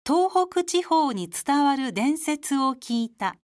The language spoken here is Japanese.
東北地方に伝わる伝説を聞いた。